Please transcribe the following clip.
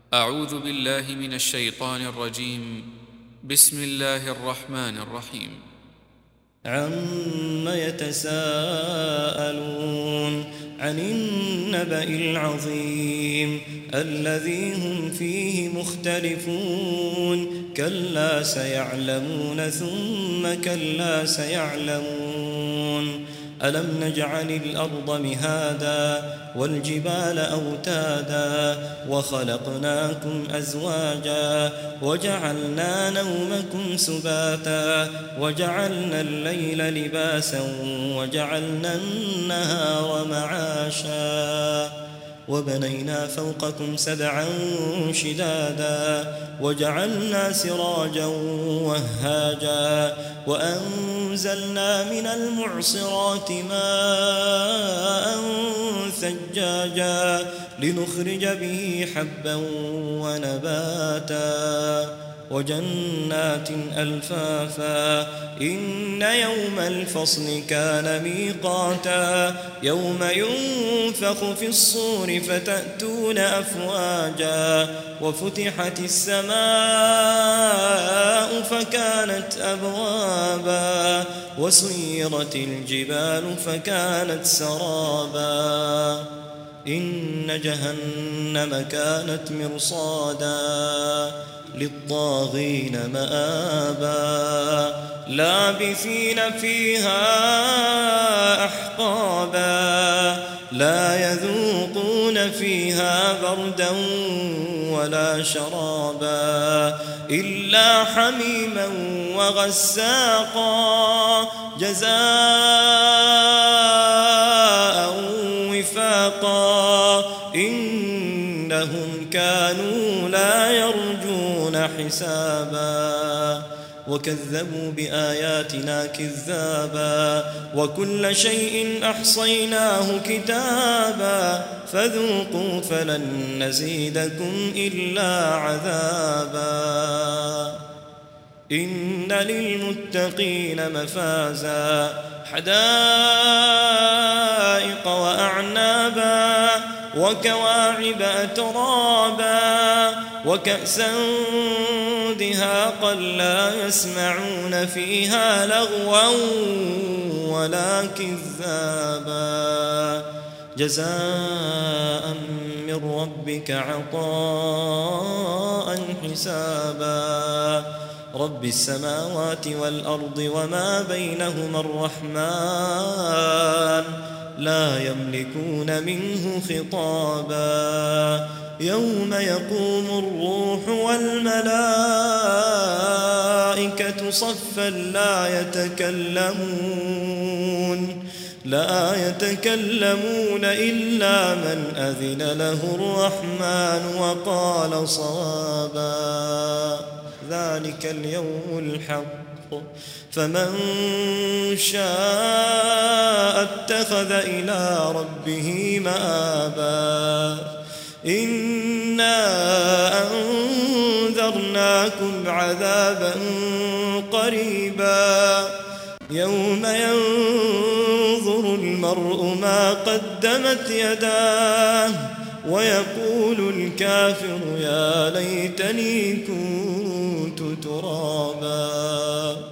أعوذ بالله من الشيطان الرجيم. بسم الله الرحمن الرحيم. عم يتساءلون عن النبأ العظيم الذي هم فيه مختلفون كلا سيعلمون ثم كلا سيعلمون ألم نجعل الأرض مهادا والجبال أوتادا وخلقناكم أزواجا وجعلنا نومكم سباتا وجعلنا الليل لباسا وجعلنا النهار معاشا وبنينا فوقكم سبعا شدادا وجعلنا سراجا وهاجا وأنزلنا من المعصرات ماء ثجاجا لنخرج به حبا ونباتا وجنات ألفافا إن يوم الفصل كان ميقاتا يوم ينفخ في الصور فتأتون أفواجا وفتحت السماء فكانت أبوابا وسيرت الجبال فكانت سرابا إن جهنم كانت مرصادا للطاغين مآبا لابثين فيها أحقابا لا يذوقون فيها بردا ولا شرابا إلا حميما وغساقا جزاء وفاقا إنهم كانوا لا يرجون حسابا وكذبوا بآياتنا كذابا وكل شيء أحصيناه كتابا فذوقوا فلن نزيدكم إلا عذابا إن للمتقين مفازا حدائق وأعنابا وكواعب أترابا وكأسا دهاقا لا يسمعون فيها لغوا ولا كذابا جزاء من ربك عطاء حسابا رب السماوات والأرض وما بينهما الرحمن لا يملكون منه خطابا يوم يقوم الروح والملائكة صفا لا يتكلمون إلا من أذن له الرحمن وقال صوابا ذلك اليوم الحق فمن شاء اتخذ إلى ربه مآبا إنا أنذرناكم عذابا قريبا يوم ينظر المرء ما قدمت يداه ويقول الكافر يا ليتني كنت ترابا.